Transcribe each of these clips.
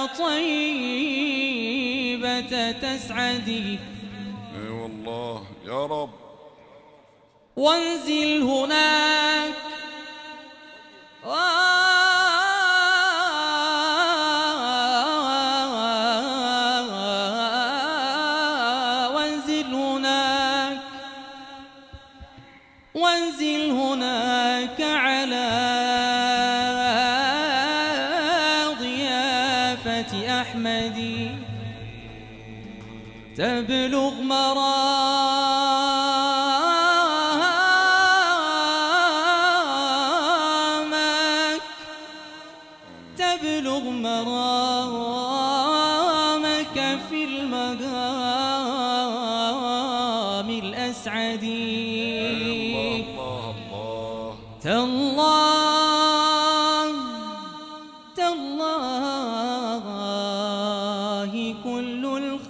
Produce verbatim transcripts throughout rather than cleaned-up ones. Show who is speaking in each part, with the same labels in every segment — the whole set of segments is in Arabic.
Speaker 1: طيبة تسعدي.
Speaker 2: اي والله يا رب.
Speaker 1: وانزل هناك وانزل هناك وانزل هناك على ضيافة أحمدي تبلغ مرامك تبلغ مرامك في المقام الأسعدي. تالله تالله كل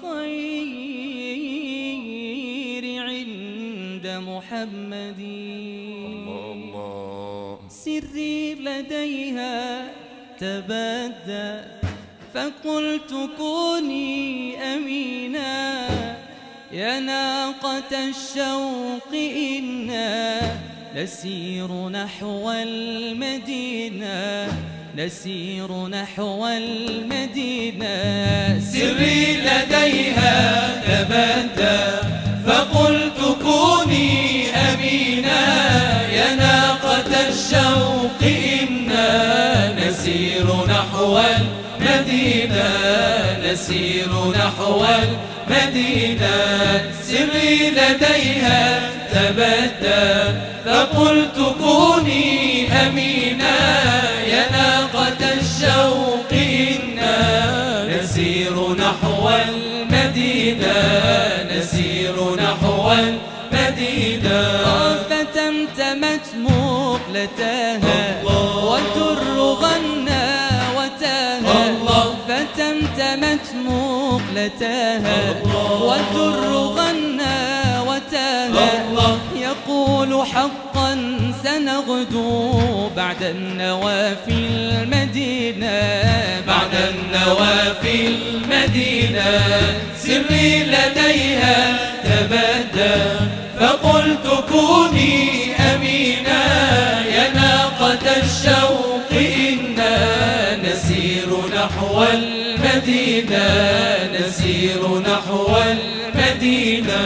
Speaker 1: الخير عند محمد.
Speaker 2: الله
Speaker 1: سري لديها تبدى فقلت كوني أمينا يا ناقة الشوق إنا نسير نحو المدينة نسير نحو المدينة.
Speaker 3: سري لديها تبدى فقلت كوني أمينا يا ناقة الشوق إنا نسير نحو المدينة نسير نحو المدينة. سري لديها تبدى فقلت كوني أمينا يا ناقة الشوق إنا نسير نحو المدينة نسير نحو المدينة.
Speaker 1: فتمتمت مقلتها وتر غنى وتاها فتمتمت مقلتها وتر غنى وتاها يقول حقا سنغدو بعد النوافي المدينة
Speaker 3: بعد النوافي المدينة. سري لديها تبدى فقلت كوني أمينا يا ناقة الشوق إنا نسير نحو المدينة نسير نحو المدينة.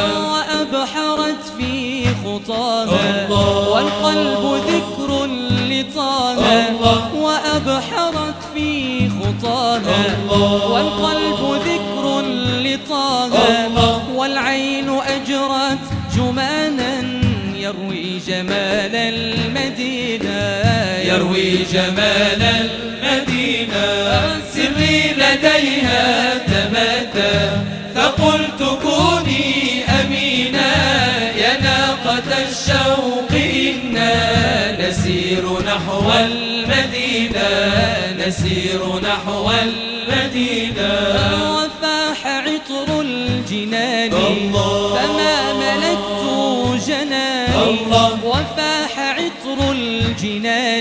Speaker 1: وأبحرت في خطاها والقلب ذكر لطاها وأبحرت في خطاها والقلب ذكر لطاها والعين أجرت جمانا يروي جمال المدينة
Speaker 3: يروي جمال المدينة. سري لديها تبدى فقلت كوني أمينا يا ناقة الشوق إنا نسير نحو المدينة نسير نحو المدينة.
Speaker 1: وفاح عطر الجنان فما ملكت جناني وفاح عطر الجنان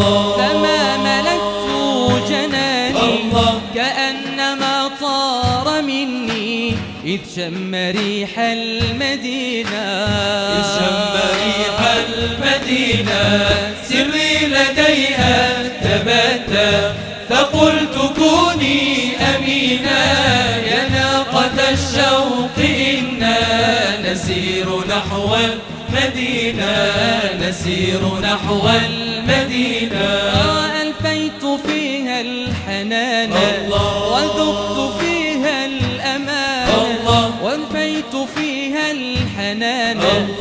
Speaker 1: فما ملكت جناني كأنما طار مني إذ شم ريح المدينة
Speaker 3: إذ شم ريح المدينة. سري لديها تبدى فقلت كوني أمينا يا ناقة الشوق إنا نسير نحو المدينة نسير نحو المدينة.
Speaker 1: ألفيت فيها الحنان وذقت فيها الأمان وألفيت فيها الحنان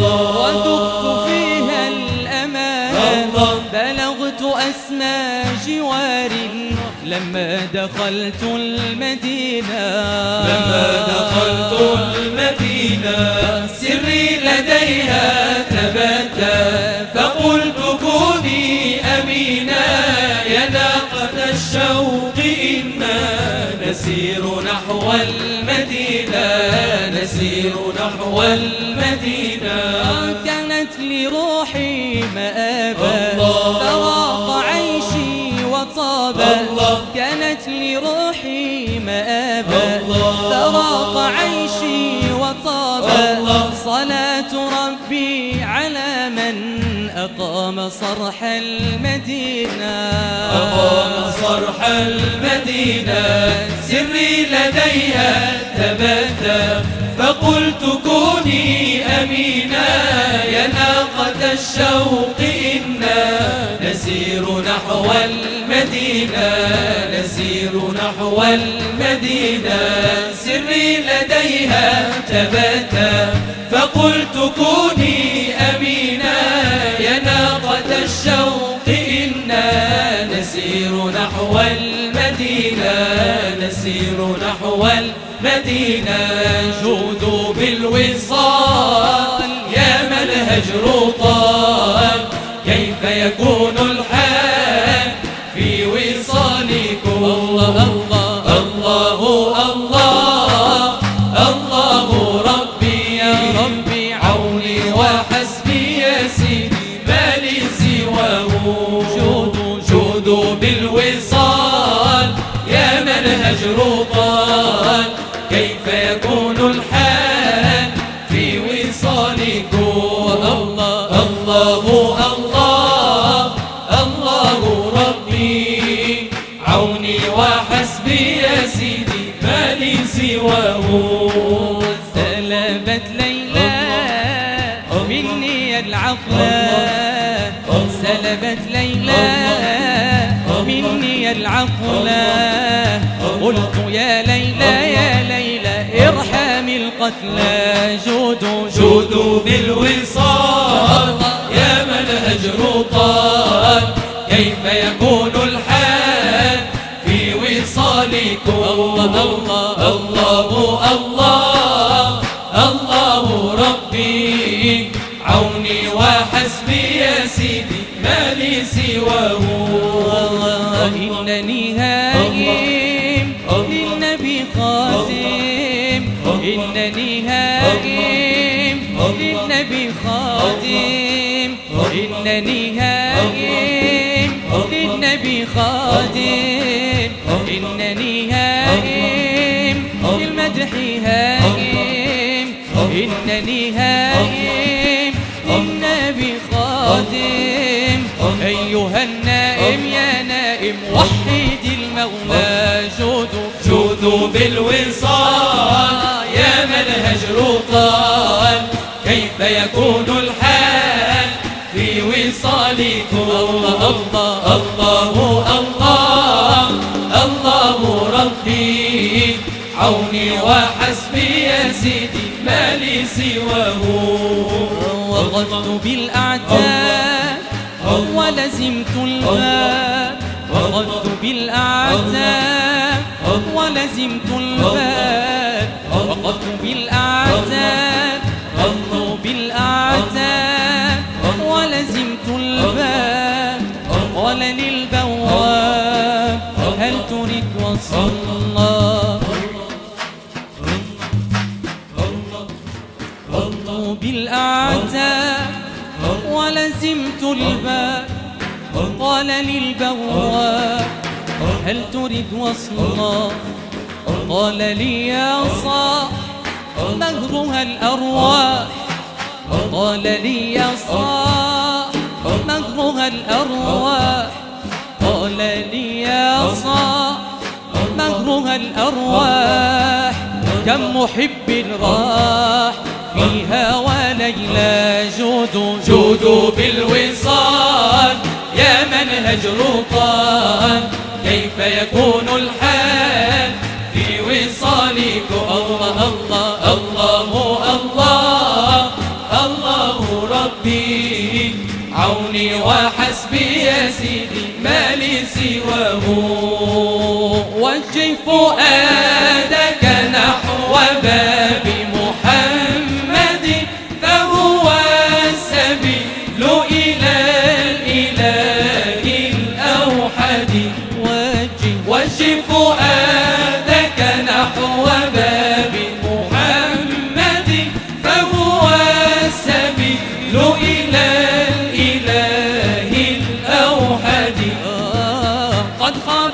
Speaker 1: وذقت فيها الأمان. بلغت أسمى جوار لما دخلت المدينة
Speaker 3: لما دخلت المدينة. سري لديها تبدى فقلت كوني أمينا يا ناقة الشوق إنا نسير نحو المدينة نسير نحو المدينة.
Speaker 1: كانت لروحي مآبا فراق عيشي وطابا وطابا كانت لروحي مآبا فراق عيشي وطابا صلاة ربي على من أقام صرح المدينة
Speaker 3: أقام صرح المدينة سري لديها تبدى فقلت كوني أمينا يا ناقة الشوق إنا نسير نحو المدينة نسير نحو المدينة سري لديها تبدى فقلت كوني أمينا يا ناقة الشوق إنا نسير نحو المدينة نسير نحو المدينة جودوا بالوصال يا من الهجر طال كيف يكون الحال في وصالكم الله الله الله الله الله ربي يا ربي عوني وحسبي يا سيدي ما لي سواه جودوا جودوا بالوصال يا من الهجر طال كيف يكون الحال في وصالكم الله الله الله الله ربي عوني وحسبي يا سيدي ما لي سواه
Speaker 1: سلبت ليلى مني العقل سلبت ليلى مني العقل قلت يا ليلى يا ليلى ارحمي القتلى جودوا
Speaker 3: جودوا بالوصال يا من الهجر طال كيف يكون الحال في وصالكم الله الله الله الله ربي عوني وحسبي يا سيدي ما لي سواه
Speaker 1: إنني هاجم للنبي خادم إنني هاجم للنبي خادم إنني هاجم للنبي خادم إنني هاجم للمدح هاجم إنني هاجم للنبي خادم أيها النائم يا نائم وحد المولى جودوا
Speaker 3: جودوا بالوصال يا من الهجر طال كيف يكون الحال في وصالكم الله الله الله الله ربي عوني وحسبي يا سيدي ما لي سواه
Speaker 1: وقفت بالأعتاب ولزمت الباب وقفت بالأعتاب ولزمت الباب وقفت بالأعتاب وقفت بالأعتاب ولزمت الباب قال للبواب هل تريد وصل الله وقفت بالأعتاب ولزمت الباب قال للبواب هل تريد وصلا قال لي يا صاح مهرها الأرواح قال لي يا صاح مهرها الأرواح قال لي يا صاح مهرها الأرواح كم محب راح فيها وليلى جودوا
Speaker 3: جودوا بالوصال يا من الهجر طال كيف يكون الحال في وصالكم الله الله الله الله الله ربي عوني وحسبي يا سيدي ما لي سواه وجه فؤادك نحو باب محمد فهو السبيل إلى الإله الأوحد وجه وجه فؤادك نحو باب محمد فهو السبيل إلى الإله الأوحد قد خان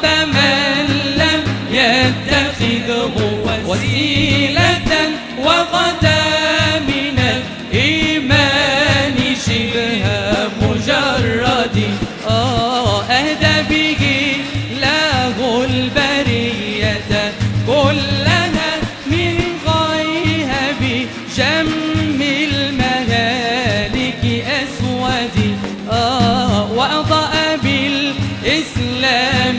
Speaker 1: أسود آه وأضاء بالإسلام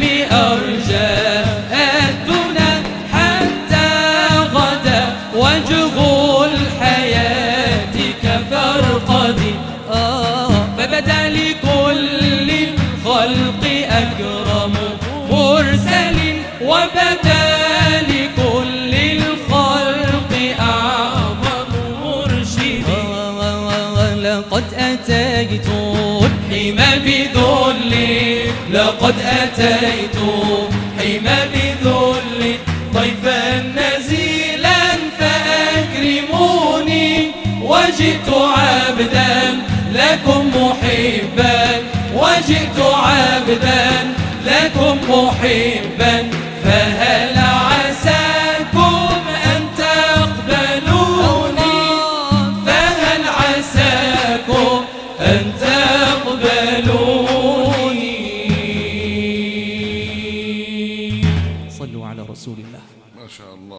Speaker 1: أرجاءتنا حتى غدا وجه الحياة كفرقد آه فبدا لكل الخلق أكرم مرسل وبدا لكل الخلق أعظم مرشد لقد أتيت حمى بذل لقد أتيت حمى بذل ضيفا نزيلا فأكرموني وجئت عبدا لكم محبا وجئت عبدا لكم محبا